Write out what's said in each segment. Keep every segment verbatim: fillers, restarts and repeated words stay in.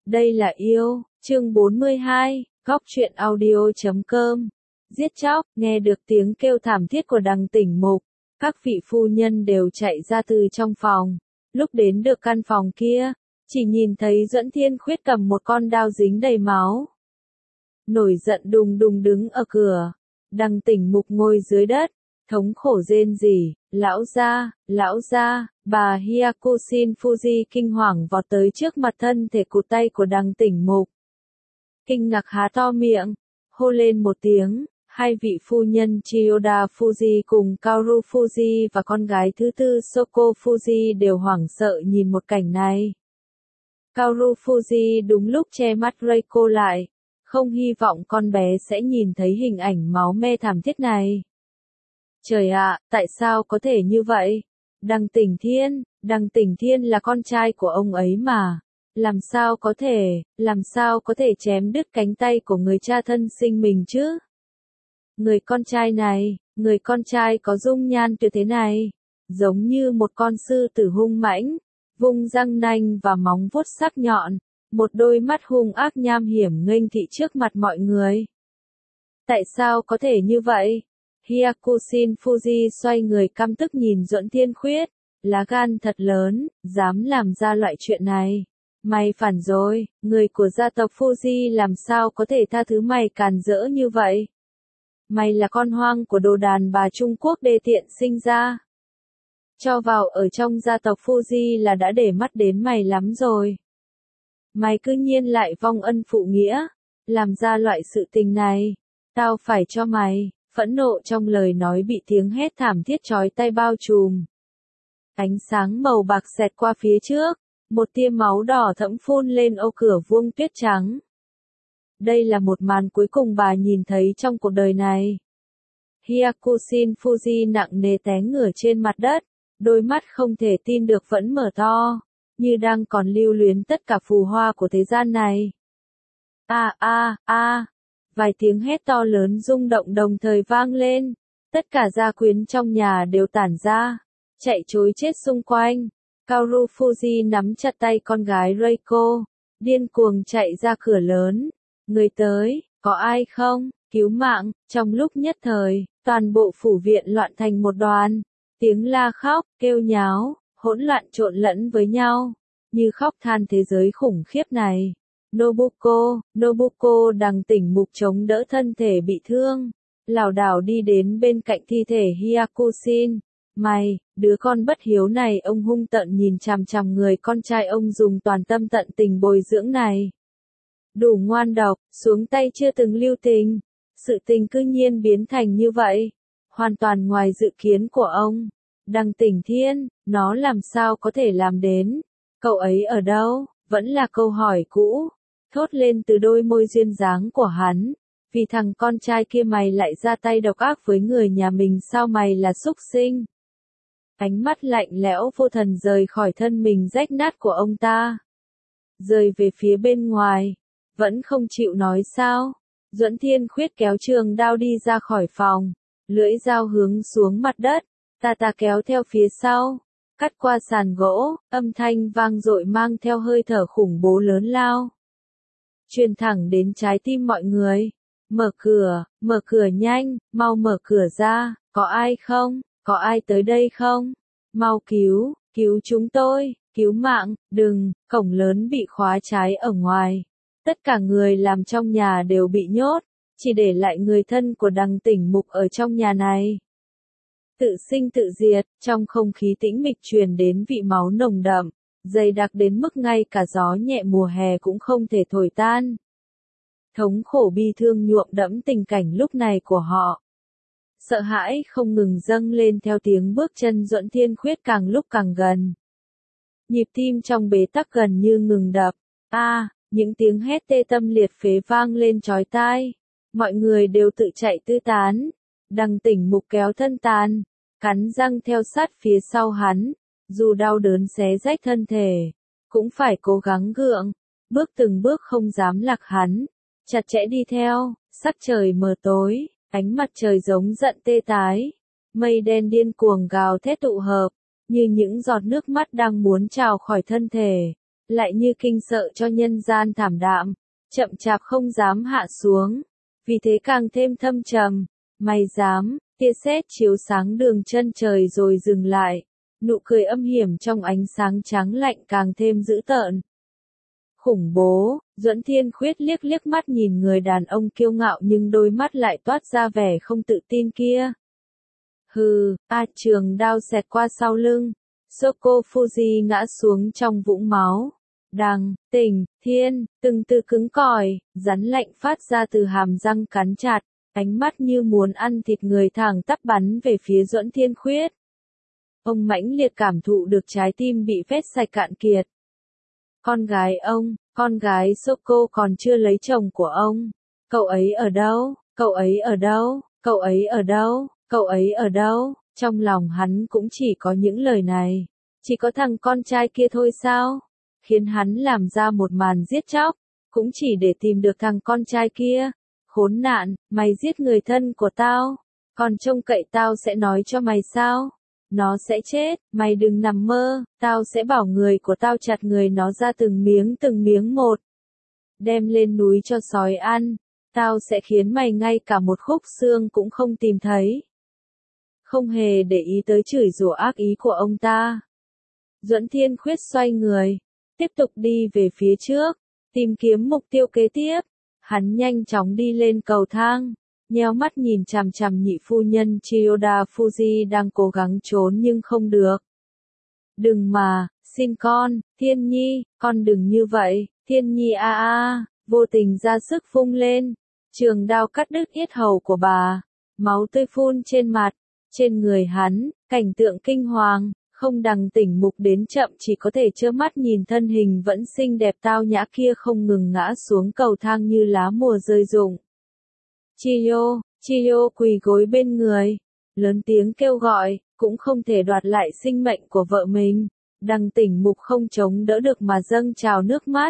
Đây là yêu, chương bốn mươi hai, góc truyện audio chấm com. Giết chóc, nghe được tiếng kêu thảm thiết của Đằng Tỉnh Mục, các vị phu nhân đều chạy ra từ trong phòng. Lúc đến được căn phòng kia, chỉ nhìn thấy Duẫn Thiên Khuyết cầm một con dao dính đầy máu. Nổi giận đùng đùng đứng ở cửa, Đằng Tỉnh Mục ngồi dưới đất, thống khổ rên rỉ, lão gia, lão gia, bà Hyakusin Fuji kinh hoàng vọt tới trước mặt thân thể cụt tay của Đằng Tỉnh Mục. Kinh ngạc há to miệng, hô lên một tiếng, hai vị phu nhân Chiyoda Fuji cùng Kaoru Fuji và con gái thứ tư Soko Fuji đều hoảng sợ nhìn một cảnh này. Kaoru Fuji đúng lúc che mắt Reiko lại, không hy vọng con bé sẽ nhìn thấy hình ảnh máu me thảm thiết này. Trời ạ, tại sao có thể như vậy? Đằng Tỉnh Thiên, Đằng Tỉnh Thiên là con trai của ông ấy mà. Làm sao có thể, làm sao có thể chém đứt cánh tay của người cha thân sinh mình chứ? Người con trai này, người con trai có dung nhan tuyệt thế này, giống như một con sư tử hung mãnh, vung răng nanh và móng vuốt sắc nhọn, một đôi mắt hung ác nham hiểm nghênh thị trước mặt mọi người. Tại sao có thể như vậy? Hyakusin Fuji xoay người căm tức nhìn Duẫn Thiên Khuyết, lá gan thật lớn, dám làm ra loại chuyện này. Mày phản rồi, người của gia tộc Fuji làm sao có thể tha thứ mày càn rỡ như vậy? Mày là con hoang của đồ đàn bà Trung Quốc đê tiện sinh ra. Cho vào ở trong gia tộc Fuji là đã để mắt đến mày lắm rồi. Mày cứ nhiên lại vong ân phụ nghĩa, làm ra loại sự tình này. Tao phải cho mày, phẫn nộ trong lời nói bị tiếng hét thảm thiết chói tai bao trùm. Ánh sáng màu bạc xẹt qua phía trước, một tia máu đỏ thẫm phun lên ô cửa vuông tuyết trắng. Đây là một màn cuối cùng bà nhìn thấy trong cuộc đời này. Hyakusin Fuji nặng nề té ngửa trên mặt đất, đôi mắt không thể tin được vẫn mở to, như đang còn lưu luyến tất cả phù hoa của thế gian này. A a a, vài tiếng hét to lớn rung động đồng thời vang lên, tất cả gia quyến trong nhà đều tản ra, chạy trối chết xung quanh. Kaoru Fuji nắm chặt tay con gái Reiko, điên cuồng chạy ra cửa lớn. Người tới, có ai không, cứu mạng, trong lúc nhất thời, toàn bộ phủ viện loạn thành một đoàn, tiếng la khóc, kêu nháo, hỗn loạn trộn lẫn với nhau, như khóc than thế giới khủng khiếp này. Nobuko, Nobuko Đằng Tỉnh Mục chống đỡ thân thể bị thương, lảo đảo đi đến bên cạnh thi thể Hyakusin. Mày, đứa con bất hiếu này, ông hung tợn nhìn chằm chằm người con trai ông dùng toàn tâm tận tình bồi dưỡng này. Đủ ngoan độc, xuống tay chưa từng lưu tình. Sự tình cư nhiên biến thành như vậy. Hoàn toàn ngoài dự kiến của ông. Đằng Tỉnh Thiên, nó làm sao có thể làm đến? Cậu ấy ở đâu? Vẫn là câu hỏi cũ. Thốt lên từ đôi môi duyên dáng của hắn. Vì thằng con trai kia mày lại ra tay độc ác với người nhà mình, sao mày là súc sinh? Ánh mắt lạnh lẽo vô thần rời khỏi thân mình rách nát của ông ta. Rời về phía bên ngoài. Vẫn không chịu nói sao. Duẫn Thiên Khuyết kéo trường đao đi ra khỏi phòng. Lưỡi dao hướng xuống mặt đất. Ta ta kéo theo phía sau. Cắt qua sàn gỗ. Âm thanh vang dội mang theo hơi thở khủng bố lớn lao. Truyền thẳng đến trái tim mọi người. Mở cửa, mở cửa nhanh, mau mở cửa ra. Có ai không? Có ai tới đây không? Mau cứu, cứu chúng tôi, cứu mạng, đừng, cổng lớn bị khóa trái ở ngoài. Tất cả người làm trong nhà đều bị nhốt, chỉ để lại người thân của Đằng Tỉnh Mục ở trong nhà này. Tự sinh tự diệt, trong không khí tĩnh mịch truyền đến vị máu nồng đậm, dày đặc đến mức ngay cả gió nhẹ mùa hè cũng không thể thổi tan. Thống khổ bi thương nhuộm đẫm tình cảnh lúc này của họ. Sợ hãi không ngừng dâng lên theo tiếng bước chân Duẫn Thiên Khuyết càng lúc càng gần. Nhịp tim trong bế tắc gần như ngừng đập. A, à, những tiếng hét tê tâm liệt phế vang lên chói tai. Mọi người đều tự chạy tứ tán. Đằng Tỉnh Mục kéo thân tàn, cắn răng theo sát phía sau hắn. Dù đau đớn xé rách thân thể, cũng phải cố gắng gượng. Bước từng bước không dám lạc hắn. Chặt chẽ đi theo, sắc trời mờ tối. Ánh mặt trời giống giận tê tái, mây đen điên cuồng gào thét tụ hợp, như những giọt nước mắt đang muốn trào khỏi thân thể. lại như kinh sợ cho nhân gian thảm đạm, chậm chạp không dám hạ xuống, vì thế càng thêm thâm trầm. Mày dám, tia sét chiếu sáng đường chân trời rồi dừng lại, nụ cười âm hiểm trong ánh sáng trắng lạnh càng thêm dữ tợn. Khủng bố, Duẫn Thiên Khuyết liếc liếc mắt nhìn người đàn ông kiêu ngạo nhưng đôi mắt lại toát ra vẻ không tự tin kia. Hừ, a trường đao xẹt qua sau lưng, Soko Fuji ngã xuống trong vũng máu. Đằng, Tỉnh, Thiên, từng từ cứng cỏi, rắn lạnh phát ra từ hàm răng cắn chặt, ánh mắt như muốn ăn thịt người thẳng tắp bắn về phía Duẫn Thiên Khuyết. Ông mãnh liệt cảm thụ được trái tim bị vét sạch cạn kiệt. Con gái ông, con gái Soko còn chưa lấy chồng của ông. Cậu ấy ở đâu? Cậu ấy ở đâu? Cậu ấy ở đâu? Cậu ấy ở đâu? Trong lòng hắn cũng chỉ có những lời này. Chỉ có thằng con trai kia thôi sao? Khiến hắn làm ra một màn giết chóc, cũng chỉ để tìm được thằng con trai kia. Khốn nạn, mày giết người thân của tao, còn trông cậy tao sẽ nói cho mày sao? Nó sẽ chết, mày đừng nằm mơ, tao sẽ bảo người của tao chặt người nó ra từng miếng từng miếng một. Đem lên núi cho sói ăn, tao sẽ khiến mày ngay cả một khúc xương cũng không tìm thấy. Không hề để ý tới chửi rủa ác ý của ông ta. Duẫn Thiên Khuyết xoay người, tiếp tục đi về phía trước, tìm kiếm mục tiêu kế tiếp. Hắn nhanh chóng đi lên cầu thang, nheo mắt nhìn chằm chằm nhị phu nhân Chiyoda Fuji đang cố gắng trốn nhưng không được. Đừng mà, xin con, Thiên Nhi, con đừng như vậy, Thiên Nhi a a, vô tình ra sức vung lên, trường đao cắt đứt yết hầu của bà, máu tươi phun trên mặt, trên người hắn, cảnh tượng kinh hoàng. Không Đằng Tỉnh Mục đến chậm chỉ có thể trơ mắt nhìn thân hình vẫn xinh đẹp tao nhã kia không ngừng ngã xuống cầu thang như lá mùa rơi rụng. Chiyo, Chiyo quỳ gối bên người, lớn tiếng kêu gọi, cũng không thể đoạt lại sinh mệnh của vợ mình. Đằng Tỉnh Mục không chống đỡ được mà dâng trào nước mắt.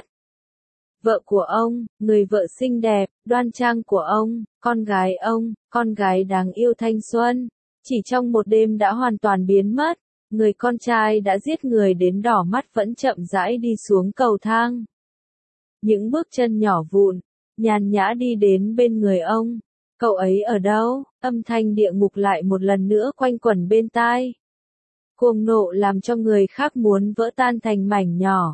Vợ của ông, người vợ xinh đẹp, đoan trang của ông, con gái ông, con gái đáng yêu thanh xuân, chỉ trong một đêm đã hoàn toàn biến mất. Người con trai đã giết người đến đỏ mắt vẫn chậm rãi đi xuống cầu thang. Những bước chân nhỏ vụn, nhàn nhã đi đến bên người ông. Cậu ấy ở đâu? Âm thanh địa ngục lại một lần nữa quanh quẩn bên tai. Cuồng nộ làm cho người khác muốn vỡ tan thành mảnh nhỏ.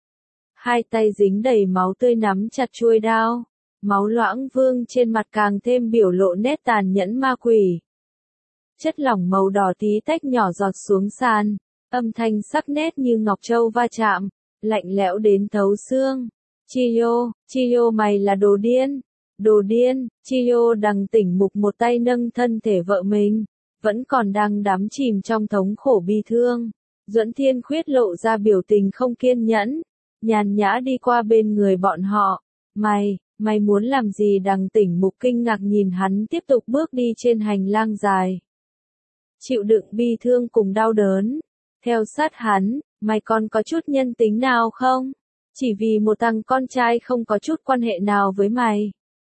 Hai tay dính đầy máu tươi nắm chặt chuôi đao. Máu loãng vương trên mặt càng thêm biểu lộ nét tàn nhẫn ma quỷ. Chất lỏng màu đỏ tí tách nhỏ giọt xuống sàn, âm thanh sắc nét như ngọc châu va chạm, lạnh lẽo đến thấu xương. Chiyo, Chiyo mày là đồ điên, đồ điên. Chiyo Đằng Tỉnh Mục một tay nâng thân thể vợ mình, vẫn còn đang đắm chìm trong thống khổ bi thương. Duẫn Thiên Khuyết lộ ra biểu tình không kiên nhẫn, nhàn nhã đi qua bên người bọn họ. Mày, mày muốn làm gì? Đằng Tỉnh Mục kinh ngạc nhìn hắn tiếp tục bước đi trên hành lang dài. Chịu đựng bi thương cùng đau đớn. Theo sát hắn, mày còn có chút nhân tính nào không? Chỉ vì một thằng con trai không có chút quan hệ nào với mày.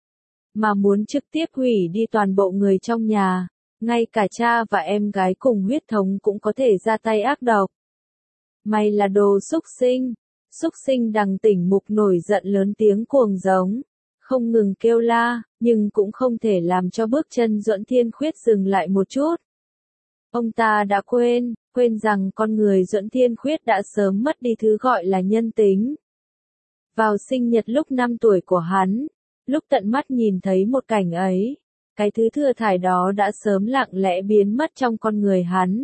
Mà muốn trực tiếp hủy đi toàn bộ người trong nhà, ngay cả cha và em gái cùng huyết thống cũng có thể ra tay ác độc. Mày là đồ xúc sinh. Xúc sinh. Đằng Tỉnh Mục nổi giận lớn tiếng cuồng giống, không ngừng kêu la, nhưng cũng không thể làm cho bước chân Duẫn Thiên Khuyết dừng lại một chút. Ông ta đã quên, quên rằng con người Duẫn Thiên Khuyết đã sớm mất đi thứ gọi là nhân tính. Vào sinh nhật lúc năm tuổi của hắn, lúc tận mắt nhìn thấy một cảnh ấy, cái thứ thừa thải đó đã sớm lặng lẽ biến mất trong con người hắn.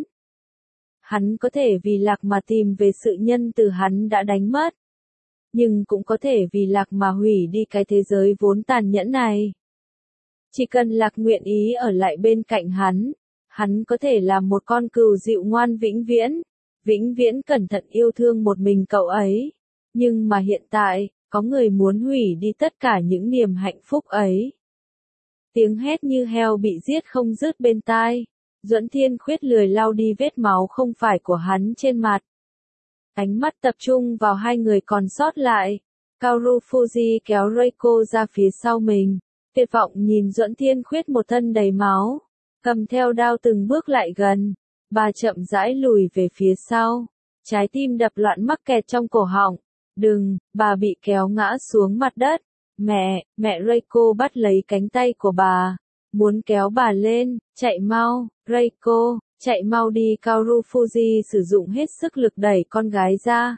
Hắn có thể vì lạc mà tìm về sự nhân từ hắn đã đánh mất. Nhưng cũng có thể vì lạc mà hủy đi cái thế giới vốn tàn nhẫn này. Chỉ cần lạc nguyện ý ở lại bên cạnh hắn, hắn có thể làm một con cừu dịu ngoan vĩnh viễn, vĩnh viễn cẩn thận yêu thương một mình cậu ấy. Nhưng mà hiện tại, có người muốn hủy đi tất cả những niềm hạnh phúc ấy. Tiếng hét như heo bị giết không dứt bên tai. Duẫn Thiên Khuyết lười lau đi vết máu không phải của hắn trên mặt. Ánh mắt tập trung vào hai người còn sót lại. Kaoru Fuji kéo Reiko ra phía sau mình, tuyệt vọng nhìn Duẫn Thiên Khuyết một thân đầy máu, cầm theo đao từng bước lại gần. Bà chậm rãi lùi về phía sau, trái tim đập loạn mắc kẹt trong cổ họng, đừng, bà bị kéo ngã xuống mặt đất. Mẹ, mẹ Reiko bắt lấy cánh tay của bà, muốn kéo bà lên, chạy mau, Reiko, chạy mau đi. Kaoru Fuji sử dụng hết sức lực đẩy con gái ra.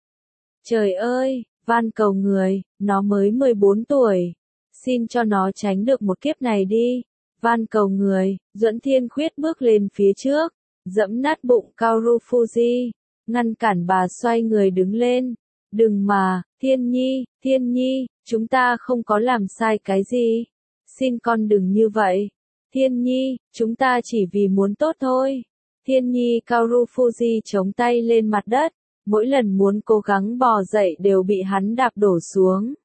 Trời ơi, van cầu người, nó mới mười bốn tuổi. Xin cho nó tránh được một kiếp này đi. Van cầu người, Duẫn Thiên Khuyết bước lên phía trước, dẫm nát bụng Kaoru Fuji, ngăn cản bà xoay người đứng lên. Đừng mà, Thiên Nhi, Thiên Nhi, chúng ta không có làm sai cái gì. Xin con đừng như vậy. Thiên Nhi, chúng ta chỉ vì muốn tốt thôi. Thiên Nhi. Kaoru Fuji chống tay lên mặt đất, mỗi lần muốn cố gắng bò dậy đều bị hắn đạp đổ xuống.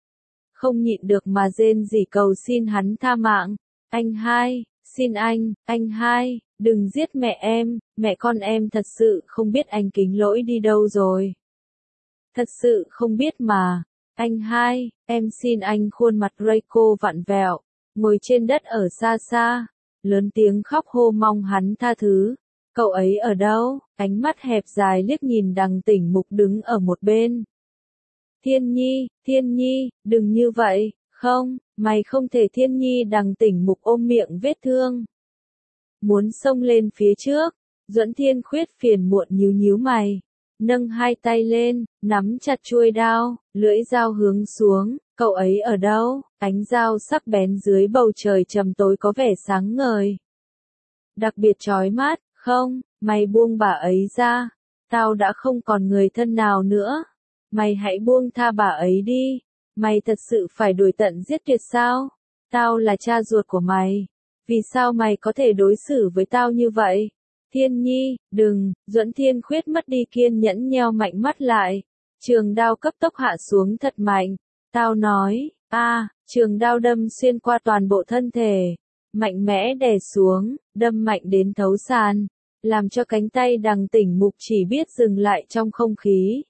Không nhịn được mà rên rỉ cầu xin hắn tha mạng. Anh hai, xin anh, anh hai, đừng giết mẹ em, mẹ con em thật sự không biết anh Kính Lỗi đi đâu rồi. Thật sự không biết mà. Anh hai, em xin anh. Khuôn mặt Reiko vặn vẹo, ngồi trên đất ở xa xa, lớn tiếng khóc hô mong hắn tha thứ. Cậu ấy ở đâu? Ánh mắt hẹp dài liếc nhìn Đằng Tỉnh Mục đứng ở một bên. Thiên Nhi, Thiên Nhi, đừng như vậy, không, mày không thể. Thiên Nhi. Đằng Tỉnh Mục ôm miệng vết thương, muốn xông lên phía trước. Duẫn Thiên Khuyết phiền muộn nhíu nhíu mày, nâng hai tay lên, nắm chặt chuôi đao, lưỡi dao hướng xuống. Cậu ấy ở đâu? Ánh dao sắc bén dưới bầu trời trầm tối có vẻ sáng ngời, đặc biệt chói mắt. Không, mày buông bà ấy ra. Tao đã không còn người thân nào nữa. Mày hãy buông tha bà ấy đi. Mày thật sự phải đuổi tận giết tuyệt sao? Tao là cha ruột của mày. Vì sao mày có thể đối xử với tao như vậy? Thiên Nhi, đừng. Duẫn Thiên Khuyết mất đi kiên nhẫn nheo mạnh mắt lại. Trường đao cấp tốc hạ xuống thật mạnh. Tao nói, a, à, trường đao đâm xuyên qua toàn bộ thân thể, mạnh mẽ đè xuống, đâm mạnh đến thấu sàn, làm cho cánh tay Đằng Tỉnh Mục chỉ biết dừng lại trong không khí.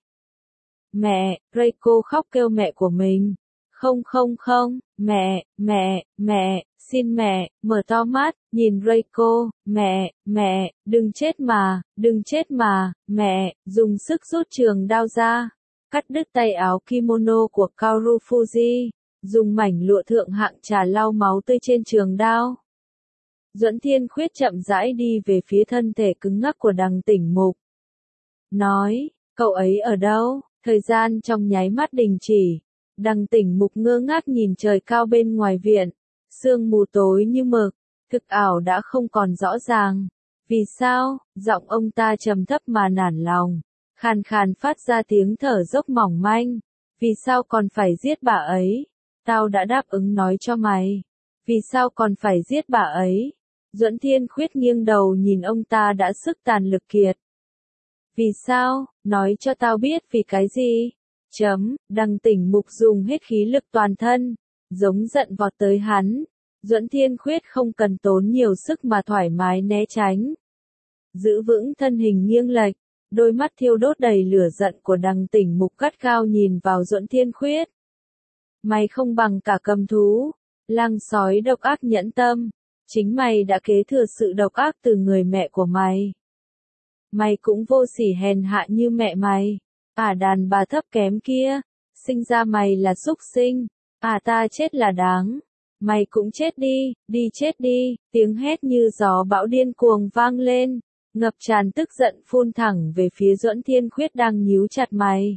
Mẹ, Reiko khóc kêu mẹ của mình. Không không không, mẹ, mẹ, mẹ, xin mẹ, mở to mắt, nhìn Reiko. Mẹ, mẹ, đừng chết mà, đừng chết mà, mẹ. Dùng sức rút trường đao ra, cắt đứt tay áo kimono của Kaoru Fuji, dùng mảnh lụa thượng hạng trà lau máu tươi trên trường đao. Duẫn Thiên Khuyết chậm rãi đi về phía thân thể cứng ngắc của Đằng Tỉnh Mục. Nói, cậu ấy ở đâu? Thời gian trong nháy mắt đình chỉ. Đằng Tỉnh Mục ngơ ngác nhìn trời cao bên ngoài viện. Sương mù tối như mực, thực ảo đã không còn rõ ràng. Vì sao? Giọng ông ta trầm thấp mà nản lòng, khàn khàn phát ra tiếng thở dốc mỏng manh. Vì sao còn phải giết bà ấy? Tao đã đáp ứng nói cho mày. Vì sao còn phải giết bà ấy? Duẫn Thiên Khuyết nghiêng đầu nhìn ông ta đã sức tàn lực kiệt. Vì sao? Nói cho tao biết vì cái gì? Chấm. Đằng Tỉnh Mục dùng hết khí lực toàn thân, giống giận vọt tới hắn. Duẫn Thiên Khuyết không cần tốn nhiều sức mà thoải mái né tránh, giữ vững thân hình nghiêng lệch. Đôi mắt thiêu đốt đầy lửa giận của Đằng Tỉnh Mục gắt gao nhìn vào Duẫn Thiên Khuyết. Mày không bằng cả cầm thú, lang sói độc ác nhẫn tâm. Chính mày đã kế thừa sự độc ác từ người mẹ của mày. Mày cũng vô sỉ hèn hạ như mẹ mày. À đàn bà thấp kém kia, sinh ra mày là súc sinh. À ta chết là đáng. Mày cũng chết đi, đi chết đi. Tiếng hét như gió bão điên cuồng vang lên, ngập tràn tức giận phun thẳng về phía Duẫn Thiên Khuyết đang nhíu chặt mày.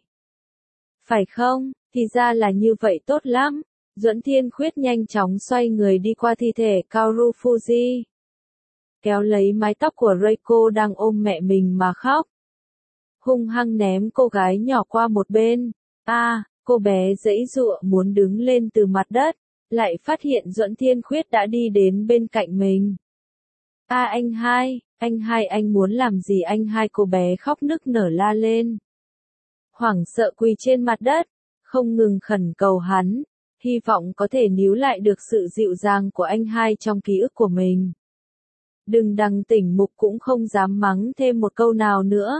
Phải không? Thì ra là như vậy, tốt lắm. Duẫn Thiên Khuyết nhanh chóng xoay người đi qua thi thể Kaoru Fuji, kéo lấy mái tóc của Reiko đang ôm mẹ mình mà khóc, hung hăng ném cô gái nhỏ qua một bên. A, à, cô bé giãy giụa muốn đứng lên từ mặt đất, lại phát hiện Duẫn Thiên Khuyết đã đi đến bên cạnh mình. A à, anh hai, anh hai anh muốn làm gì anh hai? Cô bé khóc nức nở la lên, hoảng sợ quỳ trên mặt đất, không ngừng khẩn cầu hắn, hy vọng có thể níu lại được sự dịu dàng của anh hai trong ký ức của mình. Đừng. Đằng Tỉnh Mục cũng không dám mắng thêm một câu nào nữa.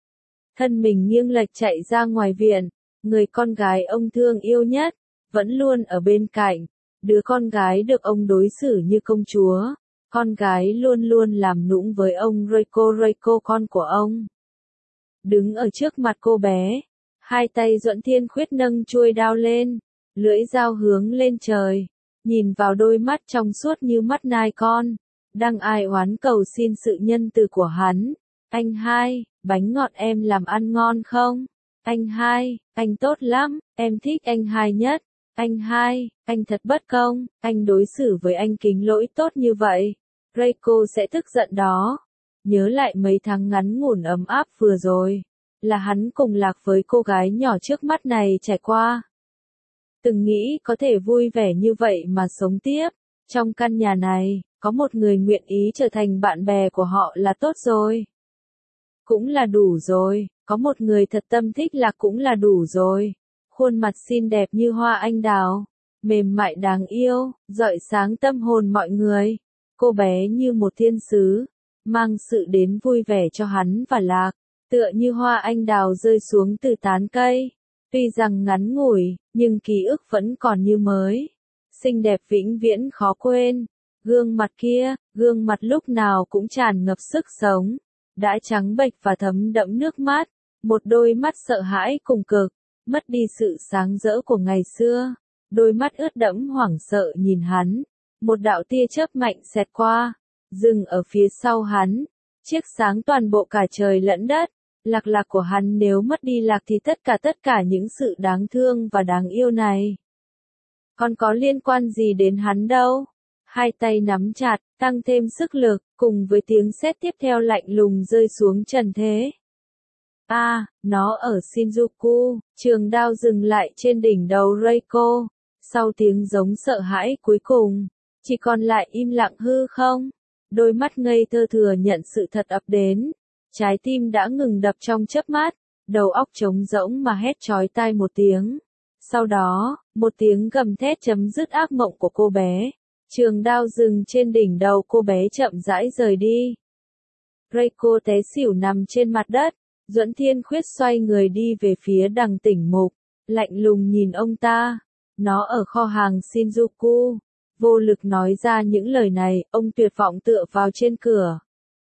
Thân mình nghiêng lệch chạy ra ngoài viện, người con gái ông thương yêu nhất, vẫn luôn ở bên cạnh, đứa con gái được ông đối xử như công chúa, con gái luôn luôn làm nũng với ông. Reiko, Reiko con của ông. Đứng ở trước mặt cô bé, Hai tay Duẫn Thiên Khuyết nâng chuôi đao lên, lưỡi dao hướng lên trời, nhìn vào đôi mắt trong suốt như mắt nai con, đang ai oán cầu xin sự nhân từ của hắn. Anh hai, bánh ngọt em làm ăn ngon không? Anh hai, anh tốt lắm, em thích anh hai nhất. Anh hai, anh thật bất công, anh đối xử với anh kính lỗi tốt như vậy. Reiko sẽ tức giận đó. Nhớ lại mấy tháng ngắn ngủn ấm áp vừa rồi, là hắn cùng lạc với cô gái nhỏ trước mắt này trải qua. Từng nghĩ có thể vui vẻ như vậy mà sống tiếp. Trong căn nhà này, có một người nguyện ý trở thành bạn bè của họ là tốt rồi. Cũng là đủ rồi, có một người thật tâm thích lạc cũng là đủ rồi. Khuôn mặt xinh đẹp như hoa anh đào, mềm mại đáng yêu, rọi sáng tâm hồn mọi người. Cô bé như một thiên sứ, mang sự đến vui vẻ cho hắn và lạc, tựa như hoa anh đào rơi xuống từ tán cây. Tuy rằng ngắn ngủi, nhưng ký ức vẫn còn như mới. Xinh đẹp vĩnh viễn khó quên. Gương mặt kia, gương mặt lúc nào cũng tràn ngập sức sống, đã trắng bệch và thấm đẫm nước mắt. Một đôi mắt sợ hãi cùng cực, mất đi sự sáng rỡ của ngày xưa. Đôi mắt ướt đẫm hoảng sợ nhìn hắn. Một đạo tia chớp mạnh xẹt qua, dừng ở phía sau hắn, chiếc sáng toàn bộ cả trời lẫn đất. Lạc lạc của hắn nếu mất đi lạc thì tất cả tất cả những sự đáng thương và đáng yêu này còn có liên quan gì đến hắn đâu. Hai tay nắm chặt, tăng thêm sức lực, cùng với tiếng sét tiếp theo lạnh lùng rơi xuống trần thế. A, à, nó ở Shinjuku. Trường đao dừng lại trên đỉnh đầu Reiko. Sau tiếng giống sợ hãi cuối cùng, chỉ còn lại im lặng hư không. Đôi mắt ngây thơ thừa nhận sự thật ập đến. Trái tim đã ngừng đập trong chớp mắt, đầu óc trống rỗng mà hét chói tai một tiếng. Sau đó, một tiếng gầm thét chấm dứt ác mộng của cô bé. Trường đao dừng trên đỉnh đầu cô bé chậm rãi rời đi. Reiko té xỉu nằm trên mặt đất. Duẫn Thiên Khuyết xoay người đi về phía Đằng Tỉnh Mục, lạnh lùng nhìn ông ta. Nó ở kho hàng Shinjuku. Vô lực nói ra những lời này, ông tuyệt vọng tựa vào trên cửa.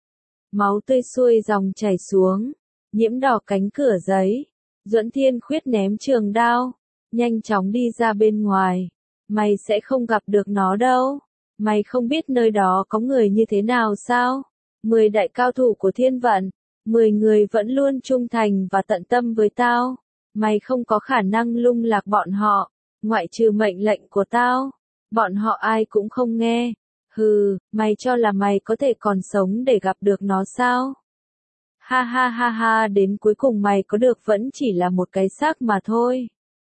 Máu tươi xuôi dòng chảy xuống, nhiễm đỏ cánh cửa giấy. Duẫn Thiên Khuyết ném trường đao, nhanh chóng đi ra bên ngoài. Mày sẽ không gặp được nó đâu. Mày không biết nơi đó có người như thế nào sao? Mười đại cao thủ của thiên vận, mười người vẫn luôn trung thành và tận tâm với tao. Mày không có khả năng lung lạc bọn họ, ngoại trừ mệnh lệnh của tao. Bọn họ ai cũng không nghe. Hừ, mày cho là mày có thể còn sống để gặp được nó sao? Ha ha ha ha, đến cuối cùng mày có được vẫn chỉ là một cái xác mà thôi.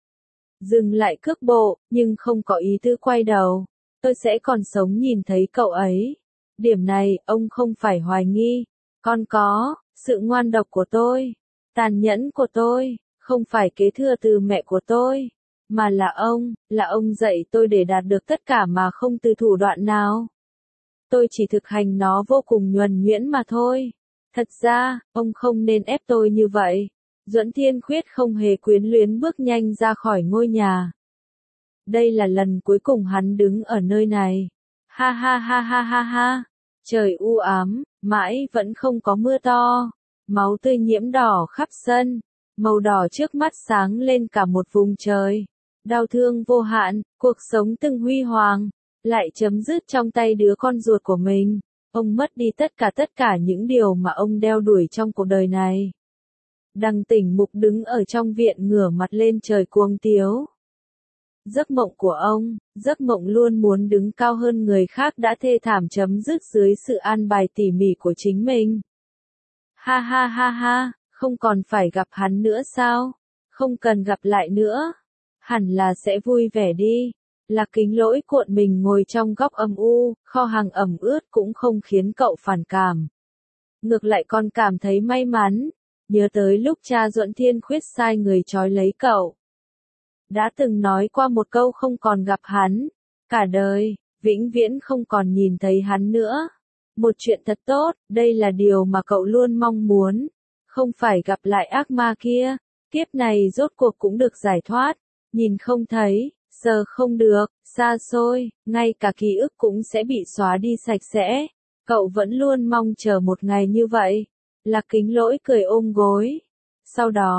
Dừng lại cước bộ, nhưng không có ý tư quay đầu. Tôi sẽ còn sống nhìn thấy cậu ấy. Điểm này, ông không phải hoài nghi. Còn có, sự ngoan độc của tôi, tàn nhẫn của tôi, không phải kế thừa từ mẹ của tôi, mà là ông, là ông dạy tôi để đạt được tất cả mà không từ thủ đoạn nào. Tôi chỉ thực hành nó vô cùng nhuần nhuyễn mà thôi. Thật ra, ông không nên ép tôi như vậy. Duẫn Thiên Khuyết không hề quyến luyến bước nhanh ra khỏi ngôi nhà. Đây là lần cuối cùng hắn đứng ở nơi này. Ha ha ha ha ha ha. Trời u ám, mãi vẫn không có mưa to. Máu tươi nhiễm đỏ khắp sân. Màu đỏ trước mắt sáng lên cả một vùng trời. Đau thương vô hạn, cuộc sống từng huy hoàng, lại chấm dứt trong tay đứa con ruột của mình. Ông mất đi tất cả tất cả những điều mà ông đeo đuổi trong cuộc đời này. Đằng Tỉnh Mục đứng ở trong viện ngửa mặt lên trời cuồng tiếu. Giấc mộng của ông, giấc mộng luôn muốn đứng cao hơn người khác đã thê thảm chấm dứt dưới sự an bài tỉ mỉ của chính mình. Ha ha ha ha, không còn phải gặp hắn nữa sao? Không cần gặp lại nữa. Hẳn là sẽ vui vẻ đi. Lạc Kính Lỗi cuộn mình ngồi trong góc âm u, kho hàng ẩm ướt cũng không khiến cậu phản cảm. Ngược lại còn cảm thấy may mắn, nhớ tới lúc cha Duẫn Thiên Khuyết sai người trói lấy cậu. Đã từng nói qua một câu không còn gặp hắn, cả đời, vĩnh viễn không còn nhìn thấy hắn nữa. Một chuyện thật tốt, đây là điều mà cậu luôn mong muốn. Không phải gặp lại ác ma kia, kiếp này rốt cuộc cũng được giải thoát, nhìn không thấy. Giờ không được, xa xôi, ngay cả ký ức cũng sẽ bị xóa đi sạch sẽ. Cậu vẫn luôn mong chờ một ngày như vậy. Lạc Kính Lỗi cười ôm gối. Sau đó,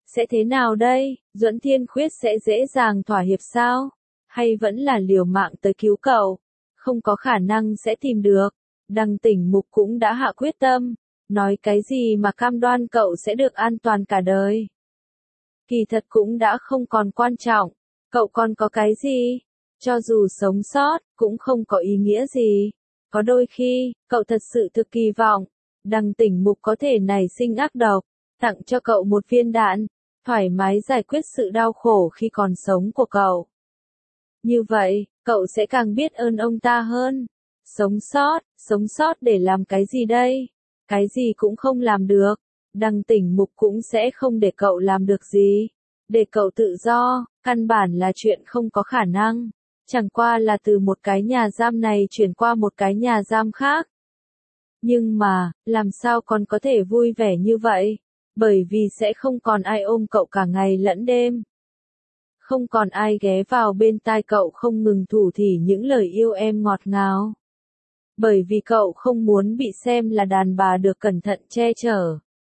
Sẽ thế nào đây? Duẫn Thiên Khuyết sẽ dễ dàng thỏa hiệp sao? Hay vẫn là liều mạng tới cứu cậu? Không có khả năng sẽ tìm được. Đằng Tỉnh Mục cũng đã hạ quyết tâm. Nói cái gì mà cam đoan cậu sẽ được an toàn cả đời? Kỳ thật cũng đã không còn quan trọng. Cậu còn có cái gì? Cho dù sống sót, cũng không có ý nghĩa gì. Có đôi khi, cậu thật sự thực kỳ vọng. Đằng Tỉnh Mục có thể nảy sinh ác độc. Tặng cho cậu một viên đạn. Thoải mái giải quyết sự đau khổ khi còn sống của cậu. Như vậy, cậu sẽ càng biết ơn ông ta hơn. Sống sót, sống sót để làm cái gì đây? Cái gì cũng không làm được. Đằng Tỉnh Mục cũng sẽ không để cậu làm được gì. Để cậu tự do, căn bản là chuyện không có khả năng. Chẳng qua là từ một cái nhà giam này chuyển qua một cái nhà giam khác. Nhưng mà, làm sao còn có thể vui vẻ như vậy? Bởi vì sẽ không còn ai ôm cậu cả ngày lẫn đêm. Không còn ai ghé vào bên tai cậu không ngừng thủ thỉ những lời yêu em ngọt ngào. Bởi vì cậu không muốn bị xem là đàn bà được cẩn thận che chở.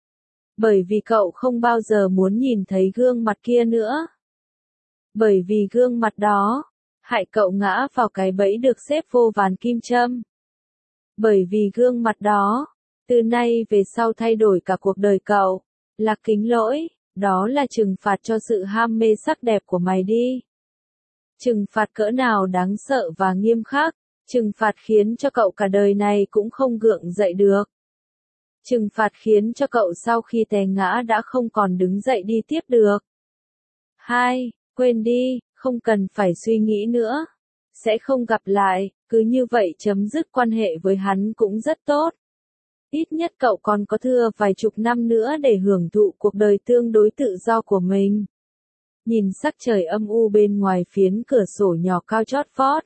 Bởi vì cậu không bao giờ muốn nhìn thấy gương mặt kia nữa. Bởi vì gương mặt đó, hại cậu ngã vào cái bẫy được xếp vô vàn kim châm. Bởi vì gương mặt đó, từ nay về sau thay đổi cả cuộc đời cậu. Lạc Kính Lỗi, đó là trừng phạt cho sự ham mê sắc đẹp của mày đi. Trừng phạt cỡ nào đáng sợ và nghiêm khắc, trừng phạt khiến cho cậu cả đời này cũng không gượng dậy được. Trừng phạt khiến cho cậu sau khi té ngã đã không còn đứng dậy đi tiếp được. Hai, quên đi, không cần phải suy nghĩ nữa. Sẽ không gặp lại, cứ như vậy chấm dứt quan hệ với hắn cũng rất tốt. Ít nhất cậu còn có thừa vài chục năm nữa để hưởng thụ cuộc đời tương đối tự do của mình. Nhìn sắc trời âm u bên ngoài phiến cửa sổ nhỏ cao chót vót.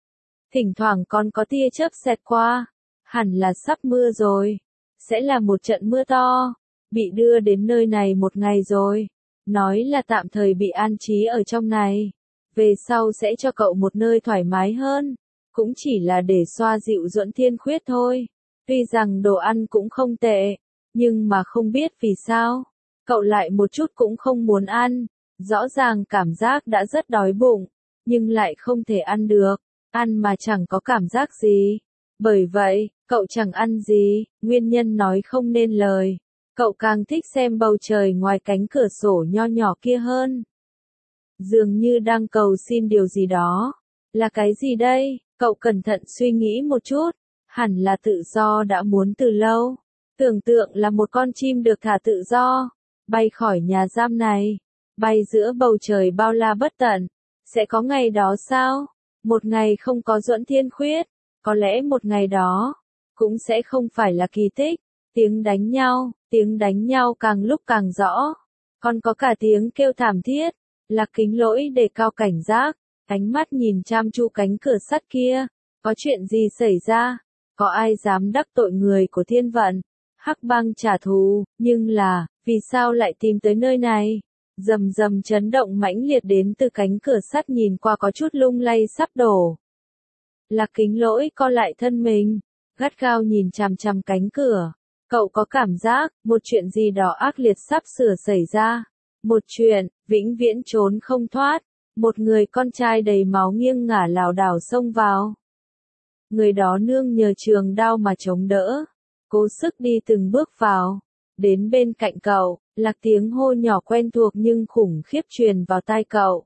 Thỉnh thoảng còn có tia chớp xẹt qua. Hẳn là sắp mưa rồi. Sẽ là một trận mưa to. Bị đưa đến nơi này một ngày rồi. Nói là tạm thời bị an trí ở trong này. Về sau sẽ cho cậu một nơi thoải mái hơn. Cũng chỉ là để xoa dịu Duẫn Thiên Khuyết thôi. Tuy rằng đồ ăn cũng không tệ, nhưng mà không biết vì sao, cậu lại một chút cũng không muốn ăn. Rõ ràng cảm giác đã rất đói bụng, nhưng lại không thể ăn được, ăn mà chẳng có cảm giác gì. Bởi vậy, cậu chẳng ăn gì, nguyên nhân nói không nên lời. Cậu càng thích xem bầu trời ngoài cánh cửa sổ nho nhỏ kia hơn. Dường như đang cầu xin điều gì đó. Là cái gì đây? Cậu cẩn thận suy nghĩ một chút. Hẳn là tự do đã muốn từ lâu. Tưởng tượng là một con chim được thả tự do, bay khỏi nhà giam này, bay giữa bầu trời bao la bất tận. Sẽ có ngày đó sao? Một ngày không có Duẫn Thiên Khuyết, có lẽ một ngày đó, cũng sẽ không phải là kỳ tích. Tiếng đánh nhau, tiếng đánh nhau càng lúc càng rõ. Còn có cả tiếng kêu thảm thiết. Lạc Kính Lỗi đề cao cảnh giác, ánh mắt nhìn chăm chú cánh cửa sắt kia. Có chuyện gì xảy ra? Có ai dám đắc tội người của thiên vận? Hắc Bang trả thù, nhưng là, vì sao lại tìm tới nơi này? Rầm rầm chấn động mãnh liệt đến từ cánh cửa sắt nhìn qua có chút lung lay sắp đổ. Lạc Kính Lỗi co lại thân mình, gắt gao nhìn chằm chằm cánh cửa. Cậu có cảm giác, một chuyện gì đó ác liệt sắp sửa xảy ra. Một chuyện, vĩnh viễn trốn không thoát. Một người con trai đầy máu nghiêng ngả lảo đảo xông vào. Người đó nương nhờ trường đao mà chống đỡ, cố sức đi từng bước vào, đến bên cạnh cậu, là tiếng hô nhỏ quen thuộc nhưng khủng khiếp truyền vào tai cậu.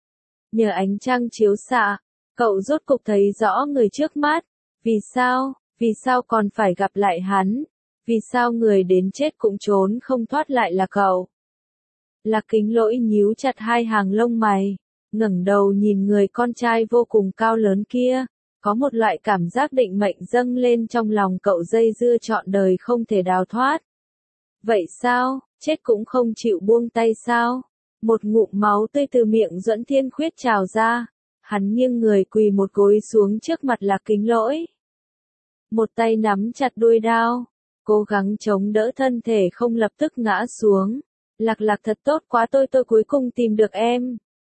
Nhờ ánh trăng chiếu xạ, cậu rốt cục thấy rõ người trước mắt. Vì sao, vì sao còn phải gặp lại hắn? Vì sao người đến chết cũng trốn không thoát lại là cậu? Lạc Kính Lỗi nhíu chặt hai hàng lông mày, ngẩng đầu nhìn người con trai vô cùng cao lớn kia. Có một loại cảm giác định mệnh dâng lên trong lòng cậu, dây dưa trọn đời không thể đào thoát. Vậy sao, chết cũng không chịu buông tay sao? Một ngụm máu tươi từ miệng Duẫn Thiên Khuyết trào ra. Hắn nghiêng người quỳ một gối xuống trước mặt Lạc Kính Lỗi. Một tay nắm chặt đuôi đao, cố gắng chống đỡ thân thể không lập tức ngã xuống. Lạc Lạc thật tốt quá, tôi tôi cuối cùng tìm được em.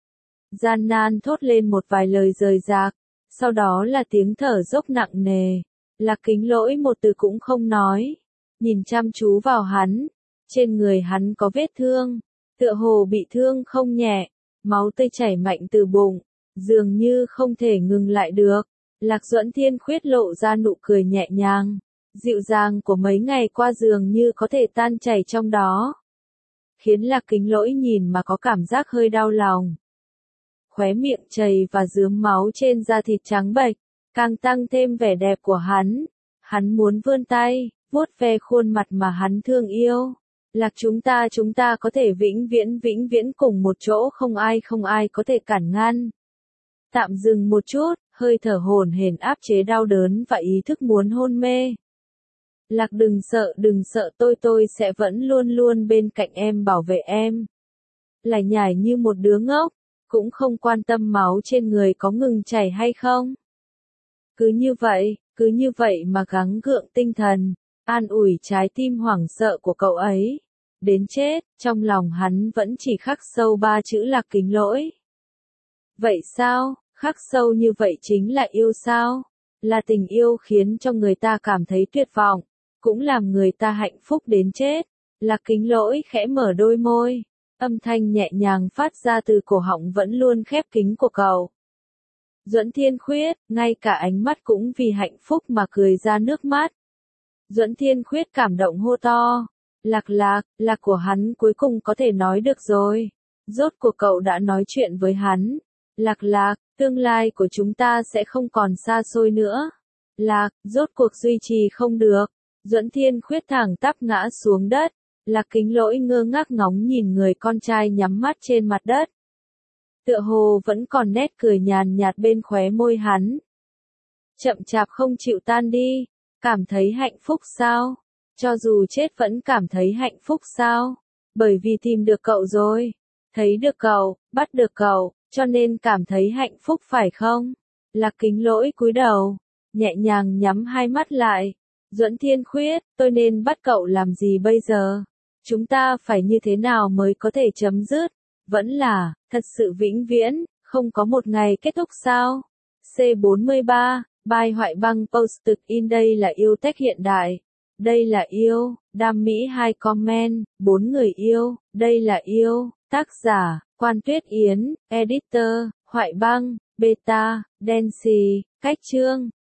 Gian nan thốt lên một vài lời rời rạc. Sau đó là tiếng thở dốc nặng nề. Lạc Kính Lỗi một từ cũng không nói. Nhìn chăm chú vào hắn. Trên người hắn có vết thương. Tựa hồ bị thương không nhẹ, máu tươi chảy mạnh từ bụng, dường như không thể ngừng lại được. Lạc Duẫn Thiên Khuyết lộ ra nụ cười nhẹ nhàng, dịu dàng của mấy ngày qua dường như có thể tan chảy trong đó, khiến Lạc Kính Lỗi nhìn mà có cảm giác hơi đau lòng. Khóe miệng chảy và rướm máu trên da thịt trắng bệch, càng tăng thêm vẻ đẹp của hắn. Hắn muốn vươn tay, vuốt ve khuôn mặt mà hắn thương yêu. Lạc chúng ta chúng ta có thể vĩnh viễn vĩnh viễn cùng một chỗ, không ai không ai có thể cản ngăn. Tạm dừng một chút, hơi thở hổn hển áp chế đau đớn và ý thức muốn hôn mê. Lạc đừng sợ đừng sợ, tôi tôi sẽ vẫn luôn luôn bên cạnh em bảo vệ em. Lải nhải như một đứa ngốc, cũng không quan tâm máu trên người có ngừng chảy hay không. Cứ như vậy, cứ như vậy mà gắng gượng tinh thần, an ủi trái tim hoảng sợ của cậu ấy. Đến chết, trong lòng hắn vẫn chỉ khắc sâu ba chữ Lạc Kính Lỗi. Vậy sao, khắc sâu như vậy chính là yêu sao? Là tình yêu khiến cho người ta cảm thấy tuyệt vọng, cũng làm người ta hạnh phúc đến chết. Lạc Kính Lỗi khẽ mở đôi môi, âm thanh nhẹ nhàng phát ra từ cổ họng vẫn luôn khép kín của cậu. Duẫn Thiên Khuyết, ngay cả ánh mắt cũng vì hạnh phúc mà cười ra nước mắt. Duẫn Thiên Khuyết cảm động hô to. Lạc Lạc, Lạc của hắn cuối cùng có thể nói được rồi. Rốt cuộc cậu đã nói chuyện với hắn. Lạc Lạc, tương lai của chúng ta sẽ không còn xa xôi nữa. Lạc, rốt cuộc duy trì không được. Duẫn Thiên Khuyết thẳng tắp ngã xuống đất. Lạc Kính Lỗi ngơ ngác ngóng nhìn người con trai nhắm mắt trên mặt đất. Tựa hồ vẫn còn nét cười nhàn nhạt bên khóe môi hắn. Chậm chạp không chịu tan đi. Cảm thấy hạnh phúc sao? Cho dù chết vẫn cảm thấy hạnh phúc sao? Bởi vì tìm được cậu rồi. Thấy được cậu, bắt được cậu, cho nên cảm thấy hạnh phúc phải không? Lạc Kính Lỗi cúi đầu, nhẹ nhàng nhắm hai mắt lại. Duẫn Thiên Khuyết, tôi nên bắt cậu làm gì bây giờ? Chúng ta phải như thế nào mới có thể chấm dứt? Vẫn là, thật sự vĩnh viễn, không có một ngày kết thúc sao? C bốn mươi ba, bài Hoại Băng Post in đây là yêu tech hiện đại. Đây là yêu, Đam Mỹ hai comment, bốn người yêu, đây là yêu, tác giả, Quan Tuyết Yến, editor, Hoại Băng, beta, Dancy, cách chương.